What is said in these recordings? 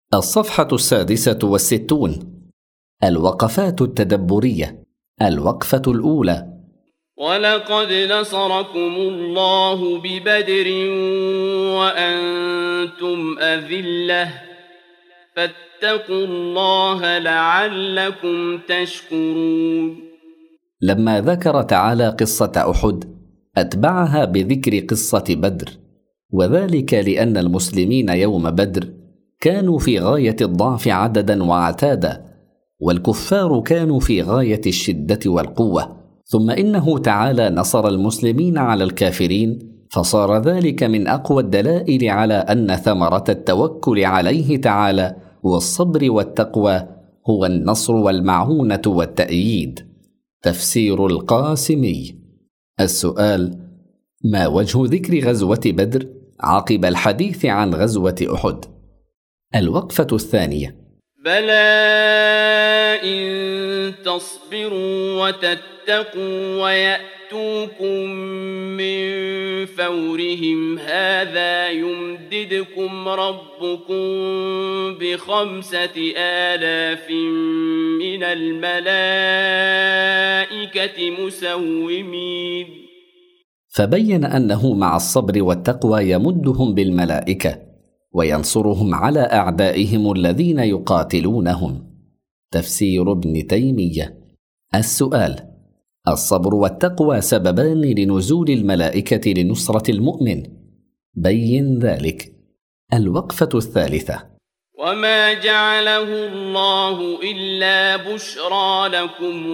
الصفحة 66. الوقفات التدبرية. الوقفة الأولى: ولقد نصركم الله ببدر وأنتم أذلة فاتقوا الله لعلكم تشكرون. لما ذكر تعالى قصة أحد أتبعها بذكر قصة بدر، وذلك لأن المسلمين يوم بدر كانوا في غاية الضعف عددا وعتادا، والكفار كانوا في غاية الشدة والقوة، ثم إنه تعالى نصر المسلمين على الكافرين، فصار ذلك من أقوى الدلائل على أن ثمرة التوكل عليه تعالى والصبر والتقوى هو النصر والمعونة والتأييد. تفسير القاسمي. السؤال: ما وجه ذكر غزوة بدر عقب الحديث عن غزوة أحد؟ الوقفة الثانية: بلى إن تصبروا وتتقوا ويأتوكم من فورهم هذا يمددكم ربكم ب5,000 من الملائكة مسومين. فبين أنه مع الصبر والتقوى يمدهم بالملائكة وينصرهم على أعدائهم الذين يقاتلونهم. تفسير ابن تيمية. السؤال: الصبر والتقوى سببان لنزول الملائكة لنصرة المؤمن، بين ذلك. الوقفة الثالثة: وما جعله الله إلا بشرى لكم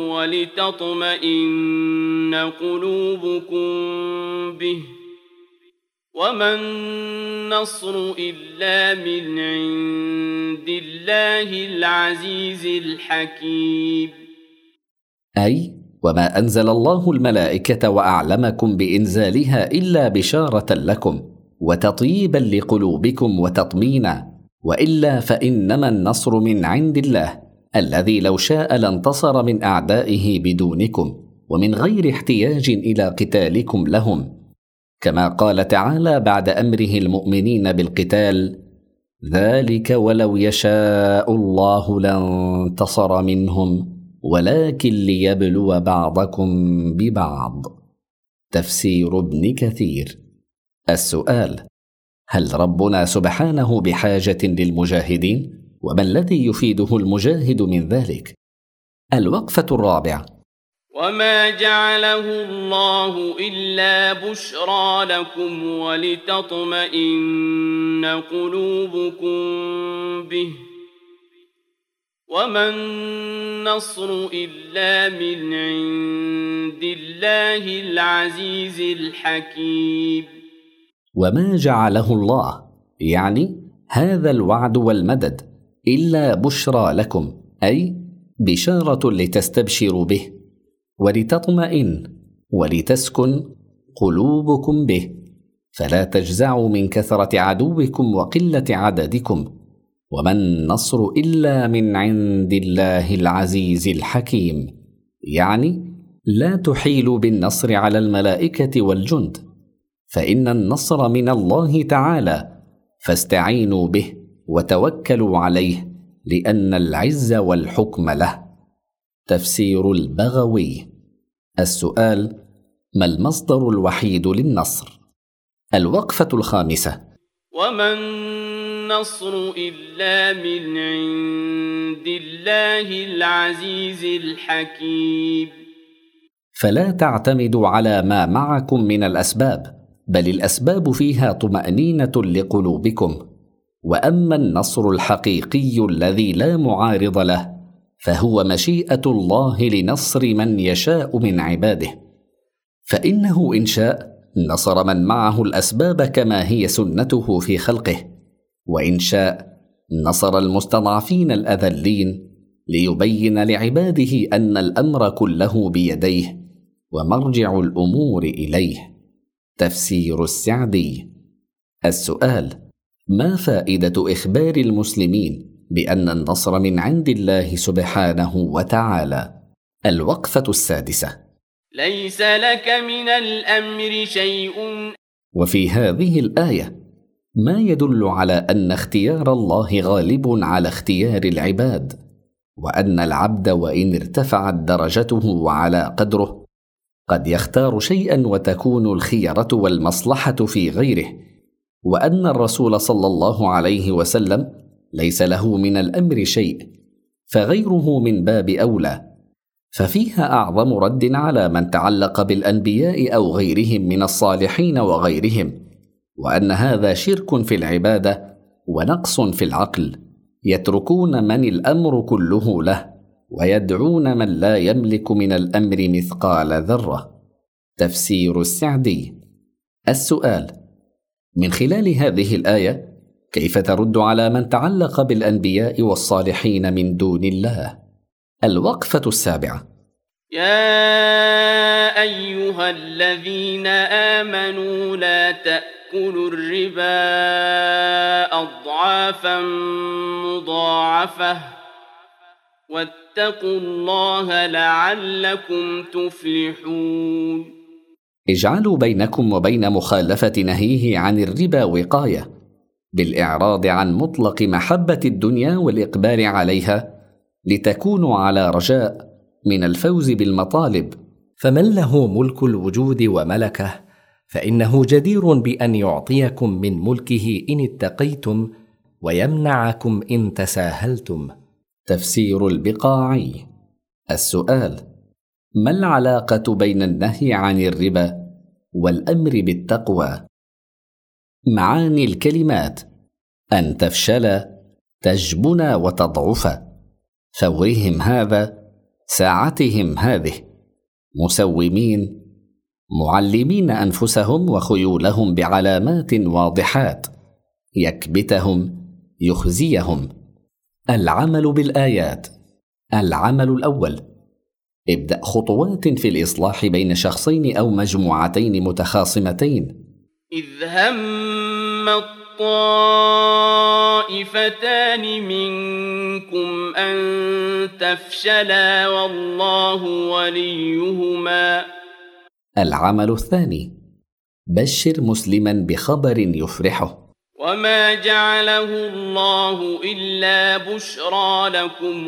ولتطمئن قلوبكم به، وما النصر إلا من عند الله العزيز الحكيم. أي وما أنزل الله الملائكة وأعلمكم بإنزالها إلا بشارة لكم وتطييبا لقلوبكم وتطمينا، وإلا فإنما النصر من عند الله الذي لو شاء لانتصر من أعدائه بدونكم ومن غير احتياج إلى قتالكم لهم، كما قال تعالى بعد أمره المؤمنين بالقتال: ذلك ولو يشاء الله لانتصر منهم ولكن ليبلو بعضكم ببعض. تفسير ابن كثير. السؤال: هل ربنا سبحانه بحاجة للمجاهدين؟ وما الذي يفيده المجاهد من ذلك؟ الوقفة الرابعة: وما جعله الله إلا بشرى لكم ولتطمئن قلوبكم به، وما النصر إلا من عند الله العزيز الحكيم. وما جعله الله يعني هذا الوعد والمدد إلا بشرى لكم، أي بشارة لتستبشروا به، ولتطمئن ولتسكن قلوبكم به، فلا تجزعوا من كثرة عدوكم وقلة عددكم، وما النصر إلا من عند الله العزيز الحكيم، يعني لا تحيلوا بالنصر على الملائكة والجند، فإن النصر من الله تعالى، فاستعينوا به وتوكلوا عليه لأن العز والحكم له. تفسير البغوي. السؤال: ما المصدر الوحيد للنصر؟ الوقفة الخامسة: وما النصر إلا من عند الله العزيز الحكيم. فلا تعتمدوا على ما معكم من الأسباب، بل الأسباب فيها طمأنينة لقلوبكم، وأما النصر الحقيقي الذي لا معارض له فهو مشيئة الله لنصر من يشاء من عباده، فإنه إن شاء نصر من معه الأسباب كما هي سنته في خلقه، وإن شاء نصر المستضعفين الأذلين ليبين لعباده أن الأمر كله بيديه ومرجع الأمور إليه. تفسير السعدي. السؤال: ما فائدة إخبار المسلمين بأن النصر من عند الله سبحانه وتعالى؟ الوقفة السادسة: ليس لك من الأمر شيء. وفي هذه الآية ما يدل على أن اختيار الله غالب على اختيار العباد، وأن العبد وإن ارتفعت درجته وعلى قدره قد يختار شيئا وتكون الخيرة والمصلحة في غيره، وأن الرسول صلى الله عليه وسلم ليس له من الأمر شيء، فغيره من باب أولى. ففيها أعظم رد على من تعلق بالأنبياء أو غيرهم من الصالحين وغيرهم، وأن هذا شرك في العبادة ونقص في العقل، يتركون من الأمر كله له ويدعون من لا يملك من الأمر مثقال ذرة. تفسير السعدي. السؤال: من خلال هذه الآية كيف ترد على من تعلق بالأنبياء والصالحين من دون الله؟ الوقفة السابعة. يا أيها الذين آمنوا لا تأكلوا الربا أضعافا مضاعفة واتقوا الله لعلكم تفلحون. اجعلوا بينكم وبين مخالفة نهيه عن الربا وقاية، بالإعراض عن مطلق محبة الدنيا والإقبال عليها، لتكونوا على رجاء من الفوز بالمطالب. فمن له ملك الوجود وملكه فإنه جدير بأن يعطيكم من ملكه إن اتقيتم ويمنعكم إن تساهلتم. تفسير البقاعي. السؤال: ما العلاقة بين النهي عن الربا والأمر بالتقوى؟ معاني الكلمات: أن تفشل، تجبن وتضعف، فورهم هذا، ساعتهم هذه، مسومين، معلمين أنفسهم وخيولهم بعلامات واضحات، يكبتهم، يخزيهم. العمل بالآيات. العمل الأول: ابدأ خطوات في الإصلاح بين شخصين أو مجموعتين متخاصمتين. إذ هم الطائفتان منكم أن تفشلا والله وليهما. العمل الثاني: بشر مسلما بخبر يفرحه. وما جعله الله إلا بشرى لكم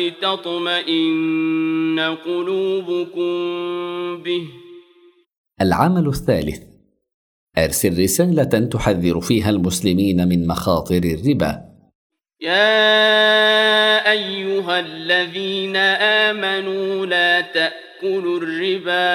ولتطمئن قلوبكم به. العمل الثالث: أرسل رسالة تحذر فيها المسلمين من مخاطر الربا. يا أيها الذين آمنوا لا تأكلوا الربا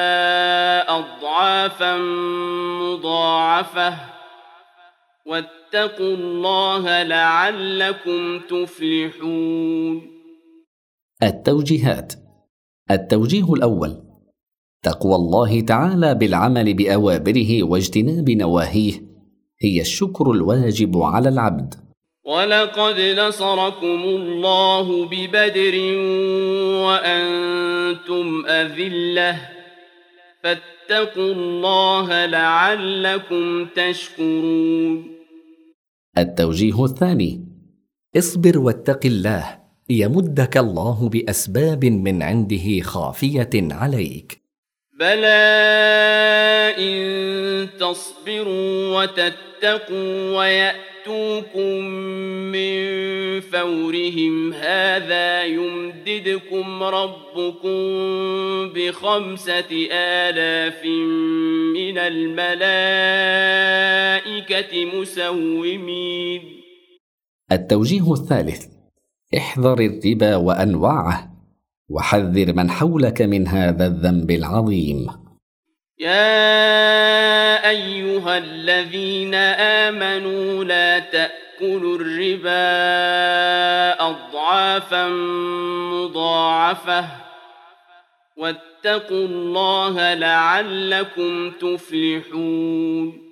أضعافا مضاعفة واتقوا الله لعلكم تفلحون. التوجيهات. التوجيه الأول: تقوى الله تعالى بالعمل بأوامره واجتناب نواهيه هي الشكر الواجب على العبد. ولقد نصركم الله ببدر وأنتم أذلة فاتقوا الله لعلكم تشكرون. التوجيه الثاني: اصبر واتق الله يمدك الله بأسباب من عنده خافية عليك. بلى إن تصبروا وتتقوا ويأتوكم من فورهم هذا يمددكم ربكم ب5,000 من الملائكة مسومين. التوجيه الثالث: احذر الربا وأنواعه، وحذر من حولك من هذا الذنب العظيم. يا أيها الذين آمنوا لا تأكلوا الربا أضعافا مضاعفة واتقوا الله لعلكم تفلحون.